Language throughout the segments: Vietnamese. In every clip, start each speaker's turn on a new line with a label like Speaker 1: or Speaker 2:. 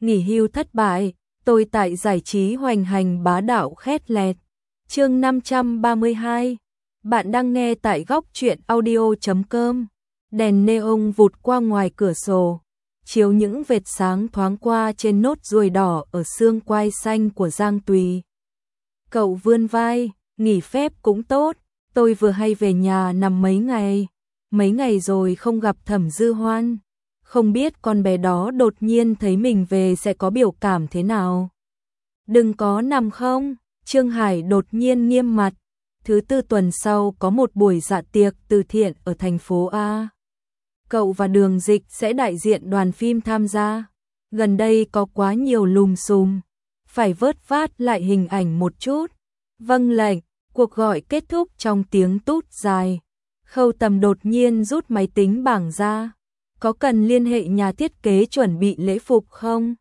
Speaker 1: nghỉ hưu thất bại, tôi tại giải trí hoành hành bá đạo khét lẹt. Chương 532. Bạn đang nghe tại góc truyện audio.com. Đèn neon vụt qua ngoài cửa sổ, chiếu những vệt sáng thoáng qua trên nốt ruồi đỏ ở xương quai xanh của Giang Tùy. Cậu vươn vai, nghỉ phép cũng tốt, tôi vừa hay về nhà nằm mấy ngày rồi không gặp Thẩm Dư Hoan. Không biết con bé đó đột nhiên thấy mình về sẽ có biểu cảm thế nào. Đừng có nằm không, Trương Hải đột nhiên nghiêm mặt. Thứ tư tuần sau có một buổi dạ tiệc từ thiện ở thành phố A. Cậu và Đường Dịch sẽ đại diện đoàn phim tham gia. Gần đây có quá nhiều lùm xùm, phải vớt vát lại hình ảnh một chút. Vâng lệnh, cuộc gọi kết thúc trong tiếng tút dài. Khâu Tầm đột nhiên rút máy tính bảng ra. Có cần liên hệ nhà thiết kế chuẩn bị lễ phục không?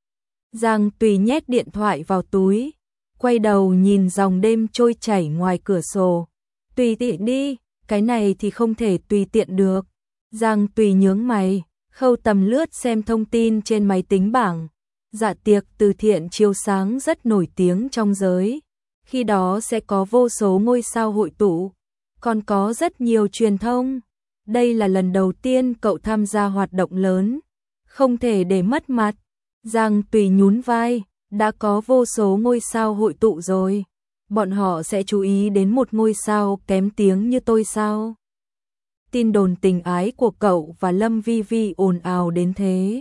Speaker 1: Giang Tùy nhét điện thoại vào túi, quay đầu nhìn dòng đêm trôi chảy ngoài cửa sổ. Tùy tiện đi, cái này thì không thể tùy tiện được. Giang Tùy nhướng mày, Khâu Tầm lướt xem thông tin trên máy tính bảng. Dạ tiệc từ thiện chiếu sáng rất nổi tiếng trong giới. Khi đó sẽ có vô số ngôi sao hội tụ, còn có rất nhiều truyền thông. Đây là lần đầu tiên cậu tham gia hoạt động lớn, không thể để mất mặt. Giang Tùy nhún vai, đã có vô số ngôi sao hội tụ rồi. Bọn họ sẽ chú ý đến một ngôi sao kém tiếng như tôi sao? Tin đồn tình ái của cậu và Lâm Vi Vi ồn ào đến thế.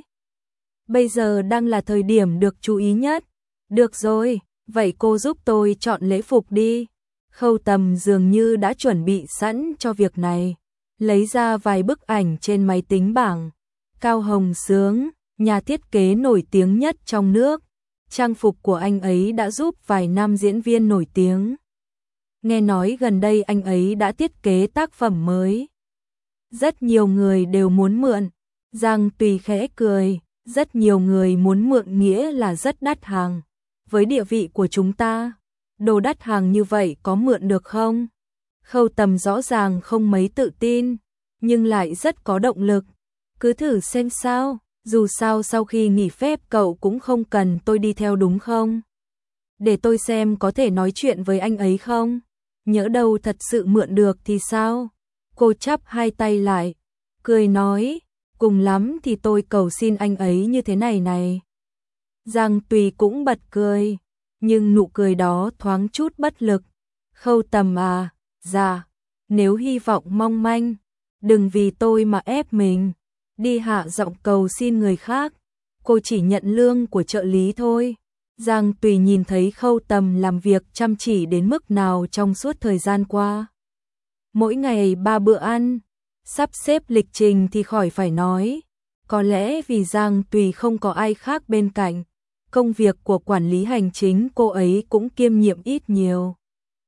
Speaker 1: Bây giờ đang là thời điểm được chú ý nhất. Được rồi, vậy cô giúp tôi chọn lễ phục đi. Khâu Tầm dường như đã chuẩn bị sẵn cho việc này. Lấy ra vài bức ảnh trên máy tính bảng. Cao Hồng Sướng, nhà thiết kế nổi tiếng nhất trong nước. Trang phục của anh ấy đã giúp vài nam diễn viên nổi tiếng. Nghe nói gần đây anh ấy đã thiết kế tác phẩm mới. Rất nhiều người đều muốn mượn. Giang Tùy khẽ cười, rất nhiều người muốn mượn nghĩa là rất đắt hàng. Với địa vị của chúng ta, đồ đắt hàng như vậy có mượn được không? Khâu Tầm rõ ràng không mấy tự tin, nhưng lại rất có động lực. Cứ thử xem sao, dù sao sau khi nghỉ phép cậu cũng không cần tôi đi theo đúng không? Để tôi xem có thể nói chuyện với anh ấy không? Nhỡ đâu thật sự mượn được thì sao? Cô chắp hai tay lại, cười nói, cùng lắm thì tôi cầu xin anh ấy như thế này này. Giang Tùy cũng bật cười, nhưng nụ cười đó thoáng chút bất lực. Khâu Tầm à, dạ, nếu hy vọng mong manh, đừng vì tôi mà ép mình, đi hạ giọng cầu xin người khác, cô chỉ nhận lương của trợ lý thôi. Giang Tùy nhìn thấy Khâu Tầm làm việc chăm chỉ đến mức nào trong suốt thời gian qua. Mỗi ngày 3 bữa ăn, sắp xếp lịch trình thì khỏi phải nói. Có lẽ vì Giang Tùy không có ai khác bên cạnh, công việc của quản lý hành chính cô ấy cũng kiêm nhiệm ít nhiều.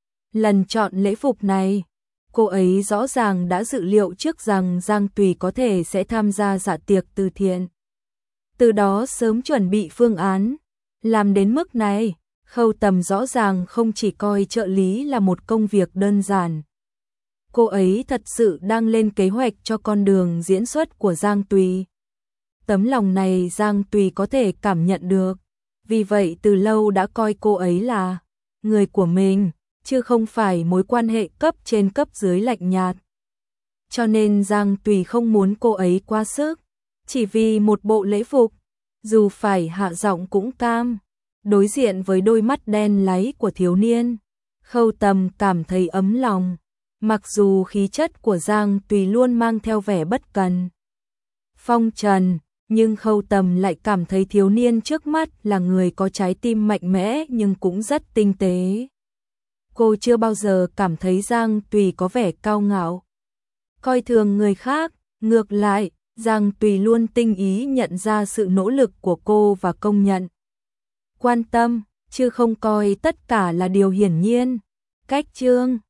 Speaker 1: Lần chọn lễ phục này, cô ấy rõ ràng đã dự liệu trước rằng Giang Tùy có thể sẽ tham gia dạ tiệc từ thiện. Từ đó sớm chuẩn bị phương án. Làm đến mức này, Khâu Tầm rõ ràng không chỉ coi trợ lý là một công việc đơn giản. Cô ấy thật sự đang lên kế hoạch cho con đường diễn xuất của Giang Tùy. Tấm lòng này Giang Tùy có thể cảm nhận được. Vì vậy từ lâu đã coi cô ấy là người của mình, chứ không phải mối quan hệ cấp trên cấp dưới lạnh nhạt. Cho nên Giang Tùy không muốn cô ấy quá sức, chỉ vì một bộ lễ phục, dù phải hạ giọng cũng cam. Đối diện với đôi mắt đen láy của thiếu niên, Khâu Tầm cảm thấy ấm lòng. Mặc dù khí chất của Giang Tùy luôn mang theo vẻ bất cần, phong trần, nhưng Khâu Tầm lại cảm thấy thiếu niên trước mắt là người có trái tim mạnh mẽ nhưng cũng rất tinh tế. Cô chưa bao giờ cảm thấy Giang Tùy có vẻ cao ngạo, coi thường người khác. Ngược lại, Giang Tùy luôn tinh ý nhận ra sự nỗ lực của cô và công nhận, quan tâm, chứ không coi tất cả là điều hiển nhiên. Cách chương